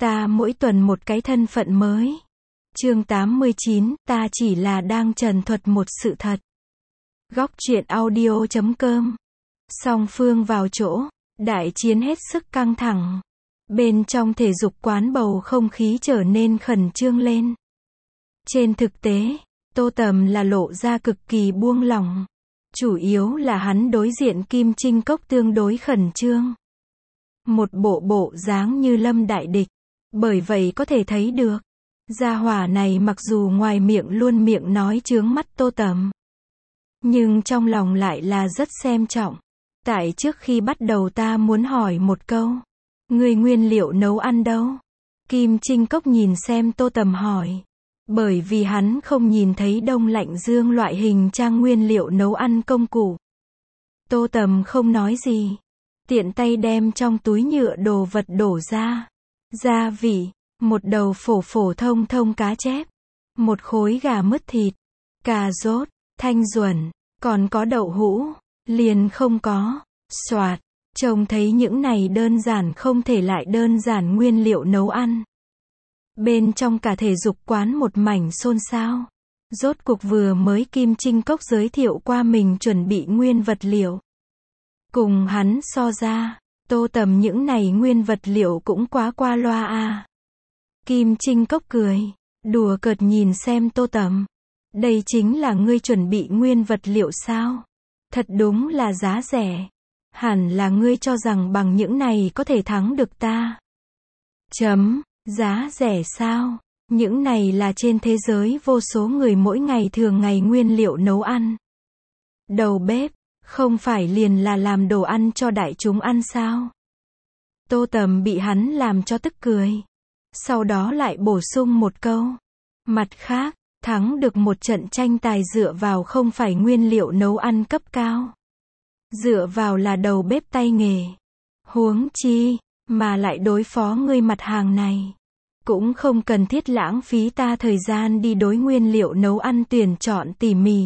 Ta mỗi tuần một cái thân phận mới. Chương 89, ta chỉ là đang trần thuật một sự thật. Góc truyện audio.com. Song phương vào chỗ, đại chiến hết sức căng thẳng. Bên trong thể dục quán bầu không khí trở nên khẩn trương lên. Trên thực tế, Tô Tầm là lộ ra cực kỳ buông lỏng. Chủ yếu là hắn đối diện Kim Trinh Cốc tương đối khẩn trương. Một bộ dáng như lâm đại địch. Bởi vậy có thể thấy được, gia hỏa này mặc dù ngoài miệng luôn miệng nói chướng mắt Tô Tầm, nhưng trong lòng lại là rất xem trọng. Tại trước khi bắt đầu ta muốn hỏi một câu. Người nguyên liệu nấu ăn đâu? Kim Trinh Cốc nhìn xem Tô Tầm hỏi. Bởi vì hắn không nhìn thấy đông lạnh dương loại hình trang nguyên liệu nấu ăn công cụ. Tô Tầm không nói gì. Tiện tay đem trong túi nhựa đồ vật đổ ra. Gia vị, một đầu phổ thông cá chép, một khối gà mứt thịt, cà rốt, thanh duẩn, còn có đậu hũ, liền không có. Soạt, trông thấy những này đơn giản không thể lại đơn giản nguyên liệu nấu ăn. Bên trong cả thể dục quán một mảnh xôn xao. Rốt cuộc vừa mới Kim Trinh Cốc giới thiệu qua mình chuẩn bị nguyên vật liệu. Cùng hắn so ra, Tô Tầm những này nguyên vật liệu cũng quá qua loa à. Kim Trinh Cốc cười, đùa cợt nhìn xem Tô Tầm. Đây chính là ngươi chuẩn bị nguyên vật liệu sao? Thật đúng là giá rẻ. Hẳn là ngươi cho rằng bằng những này có thể thắng được ta. Giá rẻ sao? Những này là trên thế giới vô số người mỗi ngày thường ngày nguyên liệu nấu ăn. Đầu bếp, không phải liền là làm đồ ăn cho đại chúng ăn sao? Tô Tầm bị hắn làm cho tức cười. Sau đó lại bổ sung một câu. Mặt khác, thắng được một trận tranh tài dựa vào không phải nguyên liệu nấu ăn cấp cao. Dựa vào là đầu bếp tay nghề. Huống chi, mà lại đối phó ngươi mặt hàng này. Cũng không cần thiết lãng phí ta thời gian đi đối nguyên liệu nấu ăn tuyển chọn tỉ mỉ.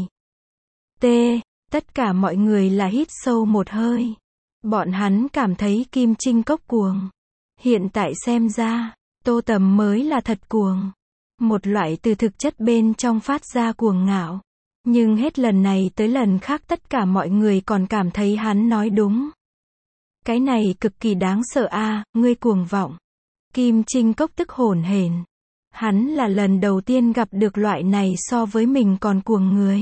Tất cả mọi người là hít sâu một hơi. Bọn hắn cảm thấy Kim Trinh Cốc cuồng. Hiện tại xem ra, Tô Tầm mới là thật cuồng. Một loại từ thực chất bên trong phát ra cuồng ngạo. Nhưng hết lần này tới lần khác tất cả mọi người còn cảm thấy hắn nói đúng. Cái này cực kỳ đáng sợ a, ngươi cuồng vọng. Kim Trinh Cốc tức hổn hển. Hắn là lần đầu tiên gặp được loại này so với mình còn cuồng người.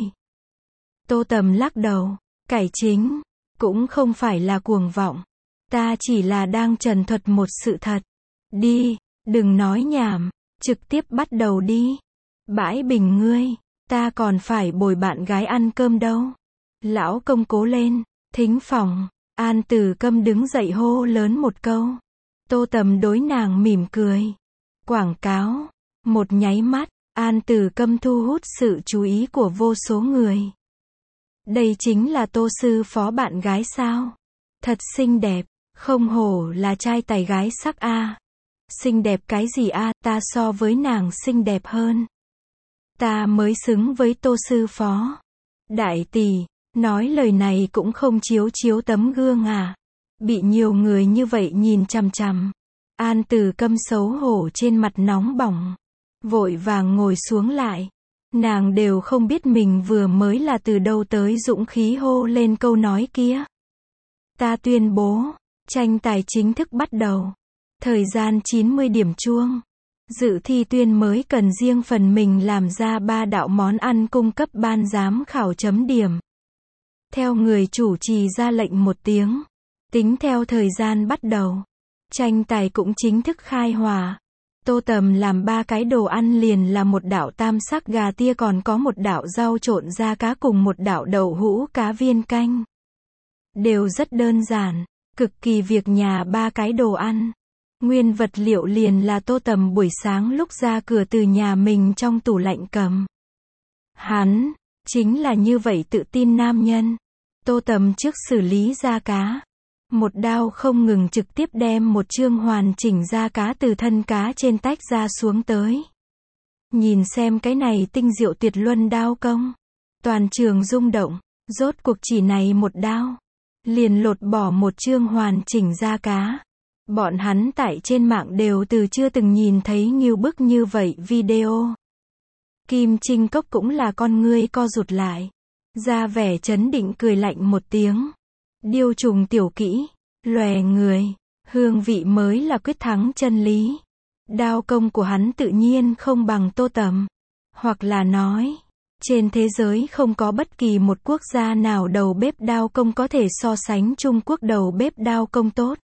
Tô Tầm lắc đầu, cải chính, cũng không phải là cuồng vọng. Ta chỉ là đang trần thuật một sự thật. Đi, đừng nói nhảm, trực tiếp bắt đầu đi. Bãi bình ngươi, ta còn phải bồi bạn gái ăn cơm đâu. Lão công cố lên, thính phòng, An Tử Câm đứng dậy hô lớn một câu. Tô Tầm đối nàng mỉm cười. Quảng cáo, một nháy mắt, An Tử Câm thu hút sự chú ý của vô số người. Đây chính là Tô sư phó bạn gái sao? Thật xinh đẹp, không hổ là trai tài gái sắc a. Xinh đẹp cái gì a, ta so với nàng xinh đẹp hơn. Ta mới xứng với Tô sư phó. Đại tỷ, nói lời này cũng không chiếu tấm gương à. Bị nhiều người như vậy nhìn chằm chằm. An Tử Câm xấu hổ trên mặt nóng bỏng. Vội vàng ngồi xuống lại. Nàng đều không biết mình vừa mới là từ đâu tới dũng khí hô lên câu nói kia. Ta tuyên bố, tranh tài chính thức bắt đầu. Thời gian 90 điểm chuông. Dự thi tuyên mới cần riêng phần mình làm ra 3 đạo món ăn cung cấp ban giám khảo chấm điểm. Theo người chủ trì ra lệnh một tiếng. Tính theo thời gian bắt đầu. Tranh tài cũng chính thức khai hỏa. Tô Tầm làm 3 cái đồ ăn liền là một đạo tam sắc gà tia còn có một đạo rau trộn da cá cùng một đạo đậu hũ cá viên canh. Đều rất đơn giản, cực kỳ việc nhà 3 cái đồ ăn. Nguyên vật liệu liền là Tô Tầm buổi sáng lúc ra cửa từ nhà mình trong tủ lạnh cầm. Hắn, chính là như vậy tự tin nam nhân. Tô Tầm trước xử lý da cá. Một đao không ngừng trực tiếp đem một chương hoàn chỉnh da cá từ thân cá trên tách ra xuống tới. Nhìn xem cái này tinh diệu tuyệt luân đao công. Toàn trường rung động, rốt cuộc chỉ này một đao. Liền lột bỏ một chương hoàn chỉnh da cá. Bọn hắn tải trên mạng đều từ chưa từng nhìn thấy ngưu bức như vậy video. Kim Chinh Cốc cũng là con ngươi co rụt lại. Ra vẻ chấn định cười lạnh một tiếng. Điêu trùng tiểu kỹ, lòe người, hương vị mới là quyết thắng chân lý. Đao công của hắn tự nhiên không bằng Tô Tầm. Hoặc là nói, trên thế giới không có bất kỳ một quốc gia nào đầu bếp đao công có thể so sánh Trung Quốc đầu bếp đao công tốt.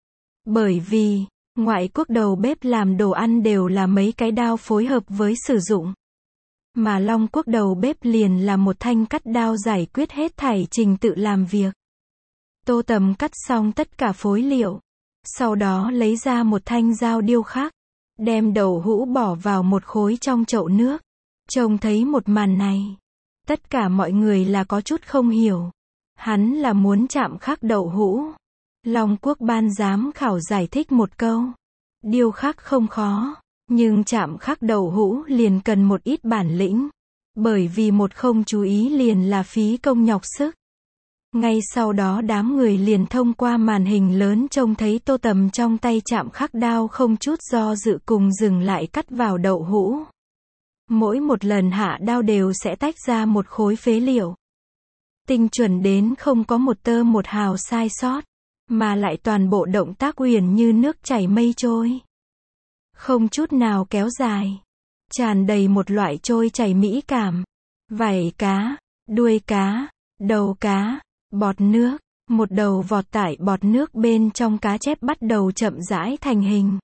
Bởi vì, ngoại quốc đầu bếp làm đồ ăn đều là mấy cái đao phối hợp với sử dụng. Mà Long Quốc đầu bếp liền là một thanh cắt đao giải quyết hết thảy trình tự làm việc. Tô Tầm cắt xong tất cả phối liệu. Sau đó lấy ra một thanh dao điêu khắc. Đem đậu hũ bỏ vào một khối trong chậu nước. Trông thấy một màn này. Tất cả mọi người là có chút không hiểu. Hắn là muốn chạm khắc đậu hũ. Long Quốc ban giám khảo giải thích một câu. Điêu khắc không khó. Nhưng chạm khắc đậu hũ liền cần một ít bản lĩnh. Bởi vì một không chú ý liền là phí công nhọc sức. Ngay sau đó đám người liền thông qua màn hình lớn trông thấy Tô Tầm trong tay chạm khắc đao không chút do dự cùng dừng lại cắt vào đậu hũ. Mỗi một lần hạ đao đều sẽ tách ra một khối phế liệu. Tinh chuẩn đến không có một tơ một hào sai sót. Mà lại toàn bộ động tác uyển như nước chảy mây trôi. Không chút nào kéo dài. Tràn đầy một loại trôi chảy mỹ cảm. Vảy cá, đuôi cá, đầu cá, bọt nước. Một đầu vọt tải bọt nước bên trong cá chép bắt đầu chậm rãi thành hình.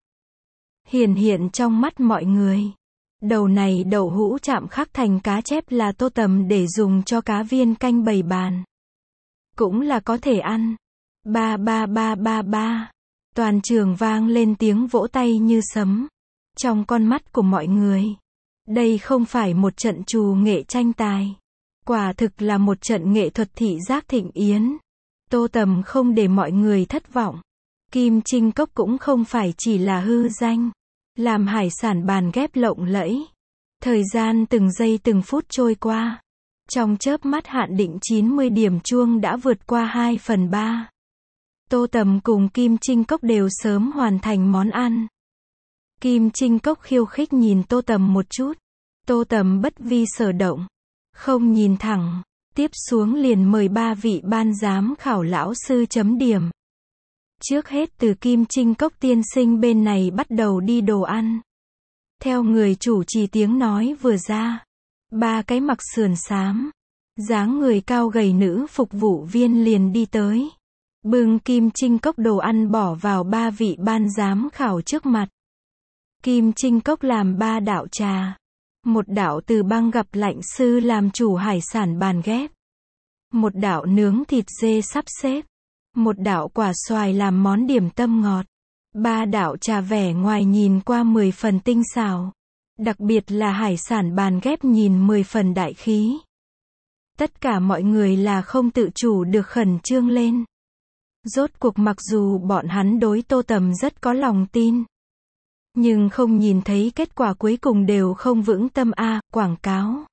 Hiện trong mắt mọi người. Đầu này đậu hũ chạm khắc thành cá chép là Tô Tầm để dùng cho cá viên canh bày bàn. Cũng là có thể ăn. Ba ba ba ba ba. Toàn trường vang lên tiếng vỗ tay như sấm. Trong con mắt của mọi người. Đây không phải một trận trù nghệ tranh tài. Quả thực là một trận nghệ thuật thị giác thịnh yến. Tô Tầm không để mọi người thất vọng. Kim Chinh Cốc cũng không phải chỉ là hư danh. Làm hải sản bàn ghép lộng lẫy. Thời gian từng giây từng phút trôi qua. Trong chớp mắt hạn định 90 điểm chuông đã vượt qua 2/3. Tô Tầm cùng Kim Chinh Cốc đều sớm hoàn thành món ăn. Kim Chinh Cốc khiêu khích nhìn Tô Tầm một chút. Tô Tầm bất vi sở động. Không nhìn thẳng. Tiếp xuống liền mời 3 vị ban giám khảo lão sư chấm điểm. Trước hết từ Kim Chinh Cốc tiên sinh bên này bắt đầu đi đồ ăn. Theo người chủ trì tiếng nói vừa ra. 3 cái mặc sườn xám. Dáng người cao gầy nữ phục vụ viên liền đi tới. Bưng Kim Chinh Cốc đồ ăn bỏ vào 3 vị ban giám khảo trước mặt. Kim Chinh Cốc làm 3 đạo trà. Một đạo từ băng gặp lạnh sư làm chủ hải sản bàn ghép. Một đạo nướng thịt dê sắp xếp. Một đạo quả xoài làm món điểm tâm ngọt. 3 đạo trà vẻ ngoài nhìn qua 10 phần tinh xảo. Đặc biệt là hải sản bàn ghép nhìn 10 phần đại khí. Tất cả mọi người là không tự chủ được khẩn trương lên. Rốt cuộc mặc dù bọn hắn đối Tô Tầm rất có lòng tin. Nhưng không nhìn thấy kết quả cuối cùng đều không vững tâm quảng cáo.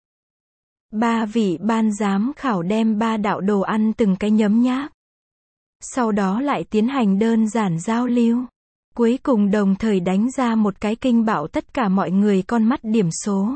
3 vị ban giám khảo đem 3 đạo đồ ăn từng cái nhấm nháp. Sau đó lại tiến hành đơn giản giao lưu. Cuối cùng đồng thời đánh ra một cái kinh bạo tất cả mọi người con mắt điểm số.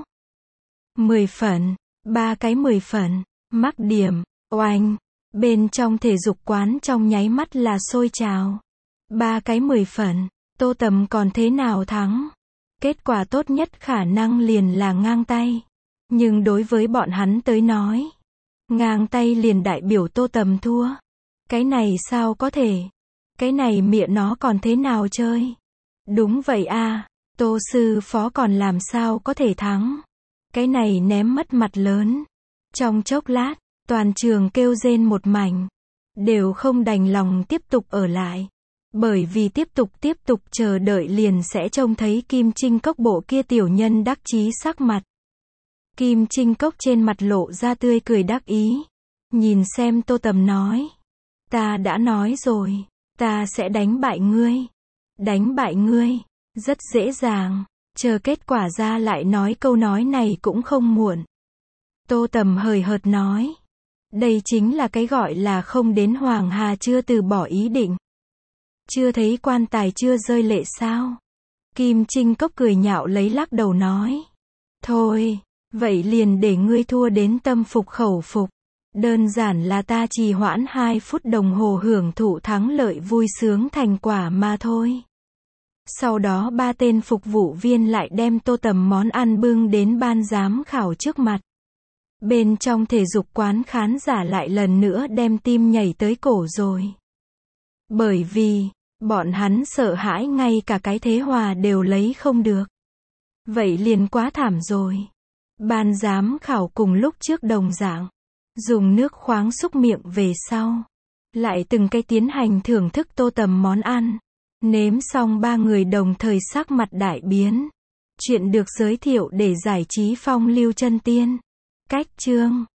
10 phần, 3 cái 10 phần, mắc điểm, oanh. Bên trong thể dục quán trong nháy mắt là sôi trào. 3 cái 10 phần, Tô Tầm còn thế nào thắng? Kết quả tốt nhất khả năng liền là ngang tay. Nhưng đối với bọn hắn tới nói, ngang tay liền đại biểu Tô Tầm thua. Cái này sao có thể? Cái này mẹ nó còn thế nào chơi? Đúng vậy Tô sư phó còn làm sao có thể thắng? Cái này ném mất mặt lớn. Trong chốc lát, toàn trường kêu rên một mảnh. Đều không đành lòng tiếp tục ở lại. Bởi vì tiếp tục chờ đợi liền sẽ trông thấy Kim Chinh Cốc bộ kia tiểu nhân đắc chí sắc mặt. Kim Chinh Cốc trên mặt lộ ra tươi cười đắc ý. Nhìn xem Tô Tầm nói. Ta đã nói rồi. Ta sẽ đánh bại ngươi. Đánh bại ngươi. Rất dễ dàng. Chờ kết quả ra lại nói câu nói này cũng không muộn. Tô Tầm hời hợt nói. Đây chính là cái gọi là không đến Hoàng Hà chưa từ bỏ ý định. Chưa thấy quan tài chưa rơi lệ sao? Kim Trinh Cốc cười nhạo lấy lắc đầu nói. Thôi, vậy liền để ngươi thua đến tâm phục khẩu phục. Đơn giản là ta trì hoãn 2 phút đồng hồ hưởng thụ thắng lợi vui sướng thành quả mà thôi. Sau đó 3 tên phục vụ viên lại đem tô tầm món ăn bưng đến ban giám khảo trước mặt. Bên trong thể dục quán khán giả lại lần nữa đem tim nhảy tới cổ rồi. Bởi vì, bọn hắn sợ hãi ngay cả cái thế hòa đều lấy không được. Vậy liền quá thảm rồi. Ban giám khảo cùng lúc trước đồng dạng, dùng nước khoáng xúc miệng về sau. Lại từng cái tiến hành thưởng thức tô tầm món ăn. Nếm xong 3 người đồng thời sắc mặt đại biến. Chuyện được giới thiệu để giải trí phong lưu chân tiên. Cách chương